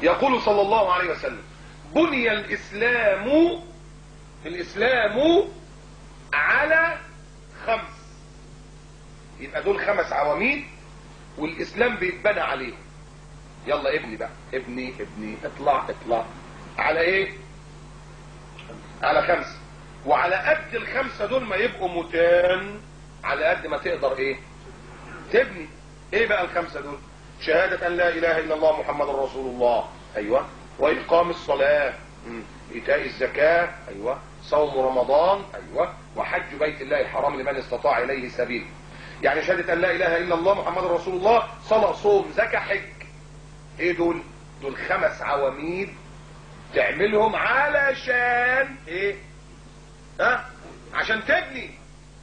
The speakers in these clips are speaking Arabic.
يقول صلى الله عليه وسلم: بني الإسلام على 5. يبقى دول 5 عواميد والإسلام بيتبنى عليهم. يلا ابني بقى، ابني اطلع على ايه؟ على 5. وعلى قد ال5 دول ما يبقوا متان، على قد ما تقدر ايه؟ تبني. ايه بقى ال5 دول؟ شهادة ان لا اله الا الله محمد رسول الله، ايوه، واقام الصلاة، ايتاء الزكاة، ايوه، صوم رمضان، ايوه، وحج بيت الله الحرام لمن استطاع اليه سبيل. يعني شهادة ان لا اله الا الله محمد رسول الله، صلاة، صوم، زكاة، حج. ايه دول؟ دول 5 عواميد تعملهم علشان ايه؟ عشان تبني.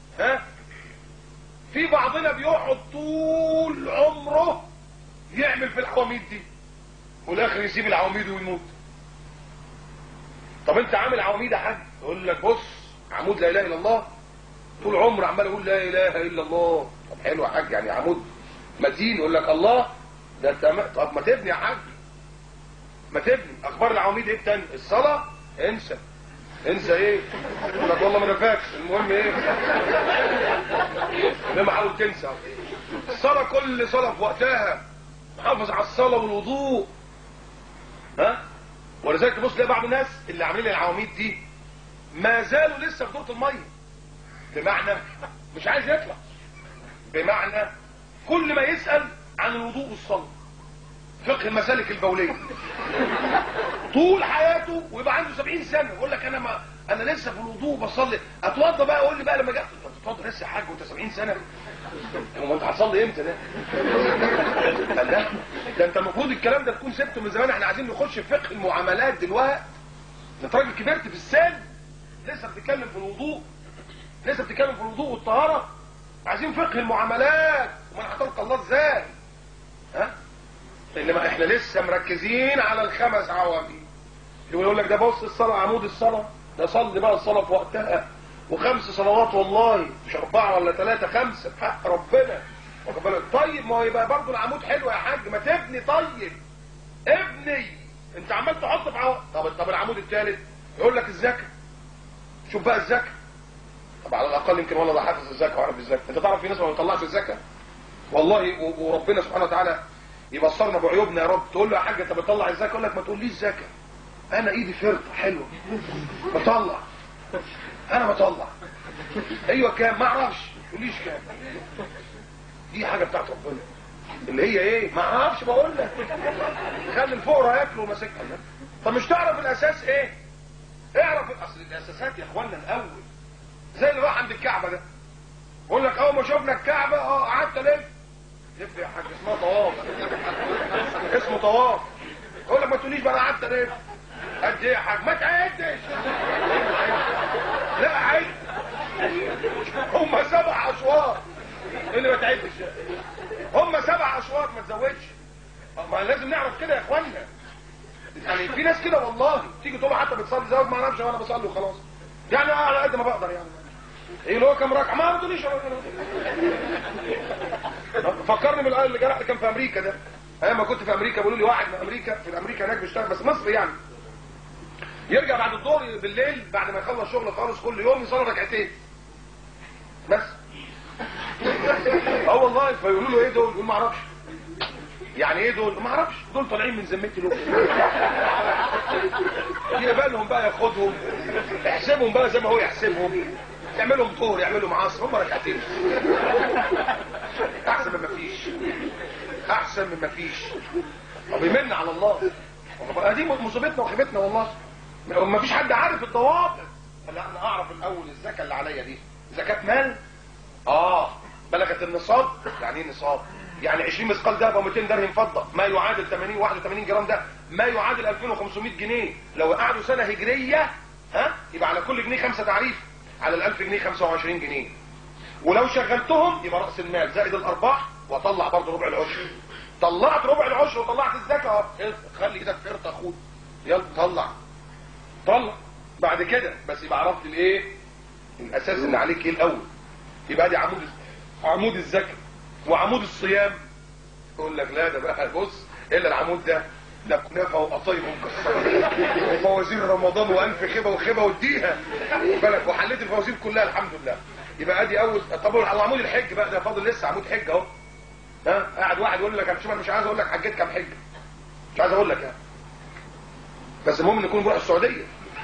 في بعضنا بيقعد طول عمره يعمل في العواميد دي والاخر يسيب العواميد ويموت. طب انت عامل عواميد يا حاج؟ يقول لك بص، عمود لا اله الا الله، طول عمر عمال اقول لا اله الا الله. طب حلو يا حاج، يعني عمود متين. يقول لك الله ده طب ما تبني يا حاج، ما تبني. اخبار العواميد ايه تاني؟ الصلاه انسى ايه؟ يقول لك والله ما نفاكش. المهم ايه؟ لما حاول تنسى الصلاه، كل صلاه في وقتها، محافظ على الصلاه والوضوء. ولذلك تبص تلاقي بعض الناس اللي عاملين العواميد دي ما زالوا لسه في دورة الميه، بمعنى مش عايز يطلع، بمعنى كل ما يسأل عن الوضوء والصلاة، فقه المسالك البولية، طول حياته، ويبقى عنده 70 سنة يقول لك انا لسه في الوضوء بصلي. اتوضى بقى، قول لي بقى لما جاء تتوضى لسه يا حاج وانت 70 سنة؟ هو انت هتصلي امتى ده؟ لا، ده انت المفروض الكلام ده تكون سبته من زمان. احنا عايزين نخش في فقه المعاملات دلوقتي. انت راجل كبرت في السن، لسه بتتكلم في الوضوء، لسه بتتكلم في الوضوء والطهارة. عايزين فقه المعاملات، ومن هتلقى الله ازاي؟ انما احنا لسه مركزين على ال5 عواميد. يقول لك ده بص، الصلاة عمود الصلاة، ده صلي بقى الصلاة في وقتها، و5 صلوات والله، مش 4 ولا 3، 5 بحق ربنا. واخد بالك؟ طيب ما هو يبقى برضه العمود حلو يا حاج، ما تبني. طيب ابني، انت عمال تحط في طب العمود الثالث يقول لك الزكاة. شوف بقى الزكاة. طب على الاقل يمكن والله ده حافظ الزكاة وعارف الزكاة. انت تعرف في ناس ما بتطلعش الزكاة والله، وربنا سبحانه وتعالى يبصرنا بعيوبنا يا رب. تقول له يا حاج انت بتطلع الزكاة، يقول لك ما تقوليش زكاة، انا ايدي فرطة حلوة بطلع، انا بطلع. ايوه كام؟ ما اعرفش. ما تقوليش كام، دي حاجة بتاعت ربنا اللي هي ايه؟ ما اعرفش، بقول لك خلي الفقراء ياكلوا مسكها. طب مش تعرف الاساس ايه؟ اعرف الاصل، الاساسات يا اخوانا الاول. زي اللي راح عند الكعبة ده، يقول لك اول ما شفنا الكعبة قعدت الف يا حاج، اسمها طواف، اسمه طواف. يقول لك ما تقوليش بقى انا قعدت الف قد ايه يا حاج؟ ما تعدش. لا عد، هم 7 اشواط اللي ما تعدش، هم 7 اشواط ما تزودش. ما لازم نعرف كده يا اخوانا. يعني في ناس كده والله تيجي تقول حتى بتصلي زود، ما اعرفش وانا بصلي وخلاص، يعني على قد ما بقدر. يعني ايه اللي هو كام ركعه؟ ما تقوليش. فكرني من اللي جرح اللي كان في امريكا ده. ايام ما كنت في امريكا بيقولوا لي واحد من امريكا، في امريكا هناك بيشتغل بس مصري يعني، يرجع بعد الظهر بالليل بعد ما يخلص شغل خالص كل يوم يصلي 2 ركعتين بس. والله. فيقولوا له ايه دول؟ يقول ما اعرفش. يعني ايه دول؟ ما اعرفش، دول طالعين من ذمتي له. يقبلهم بقى ياخدهم، يحسبهم بقى زي ما هو يحسبهم، يعملهم طهر يعملهم عصر، هم 2 ركعتين احسن من ما فيش، احسن من ما فيش. طب يمن على الله. دي مصيبتنا وخيبتنا والله. ما فيش حد عارف الضوابط. لا انا اعرف الاول الزكاه اللي عليا دي زكاه مال. بلغت النصاب. يعني ايه نصاب؟ يعني 20 مثقال ذهب و200 درهم فضه، ما يعادل 81 جرام، ده ما يعادل 2500 جنيه. لو قعدوا سنه هجريه يبقى على كل جنيه 5 تعريف، على ال1000 جنيه 25 جنيه. ولو شغلتهم يبقى راس المال زائد الارباح، واطلع برضه ربع العشر. طلعت ربع العشر وطلعت الزكاه، خلي ايدك فرط اخوك، يلا طلع بعد كده. بس يبقى عرفت الايه؟ الاساس اللي عليك ايه الاول. يبقى دي عمود الزكاه. وعمود الصيام، يقول لك لا ده بقى بص، الا العمود ده ده كنافه وقطايف ومكسرات وفوازير رمضان والف خيبه وخيبه واديها بالك، وحليت الفوازير كلها الحمد لله. يبقى ادي اول. طب وعمود الحج بقى ده فاضل لسه عمود حج اهو. ها قاعد واحد يقول لك انا مش عايز اقول لك حجيت كام حجه، مش عايز اقول لك يعني، بس المهم نكون بنروح السعوديه.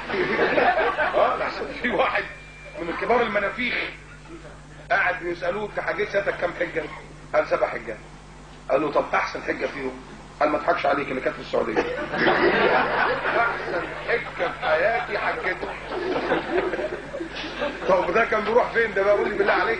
لحسن في واحد من كبار المنافيخ قاعد بيسالوه انت حجيت سنتك كام حجه؟ قال 7 حجات. قال له طب احسن حجه فيهم؟ قال ما اضحكش عليك اللي كانت في السعوديه. احسن حجه في حياتي حجتها. طب ده كان بيروح فين ده بقى؟ قول لي بالله عليك.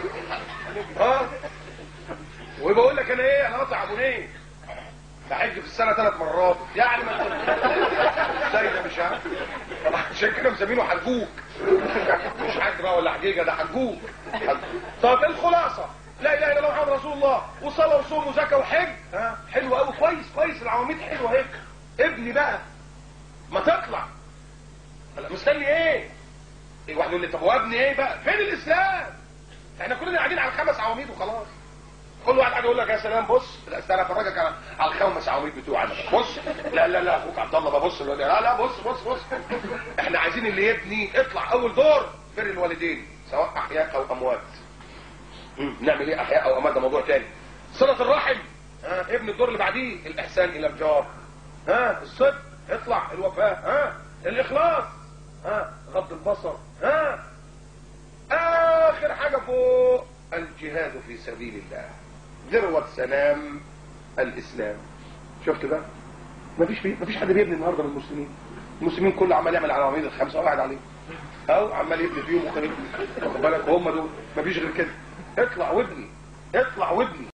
وبقول لك انا ايه، انا قاطع ابونيه بحج في السنه 3 مرات يعني ما ازاي ده مش عارف. عشان كده مسمينه حجوك. مش حج بقى ولا حجيجه، ده حجوك. طب الخلاصه لا اله الا الله محمد رسول الله وصلاه وصوم وزكاه وحج. حلو قوي، كويس العواميد حلوه هيك. ابني بقى ما تطلع مستني ايه؟ واحد يقول لي طب وابني ايه بقى؟ فين الاسلام؟ احنا كلنا قاعدين على 5 عواميد وخلاص. كل واحد قاعد يقول لك يا سلام بص، لا انا افرجك على ال5 عواميد بتوعنا. بص لا اخوك عبد الله ببص، لا بص احنا عايزين اللي يبني اطلع اول دور بر الوالدين سواء احياء او اموات. نعمل ايه احياء او اموات ده موضوع تاني. صلة الرحم ابن الدور اللي بعديه الاحسان الى الجار. الصدق اطلع الوفاء. الاخلاص غض البصر. اخر حاجة فوق الجهاد في سبيل الله، ذروة سلام الاسلام. شفت بقى؟ مفيش حد بيبني النهارده من المسلمين كله عمال يعمل على العواميد ال5 وقاعد عليه او عمال يبني فيهم واخد بالك، وهم دول مفيش غير كده. اطلع وابني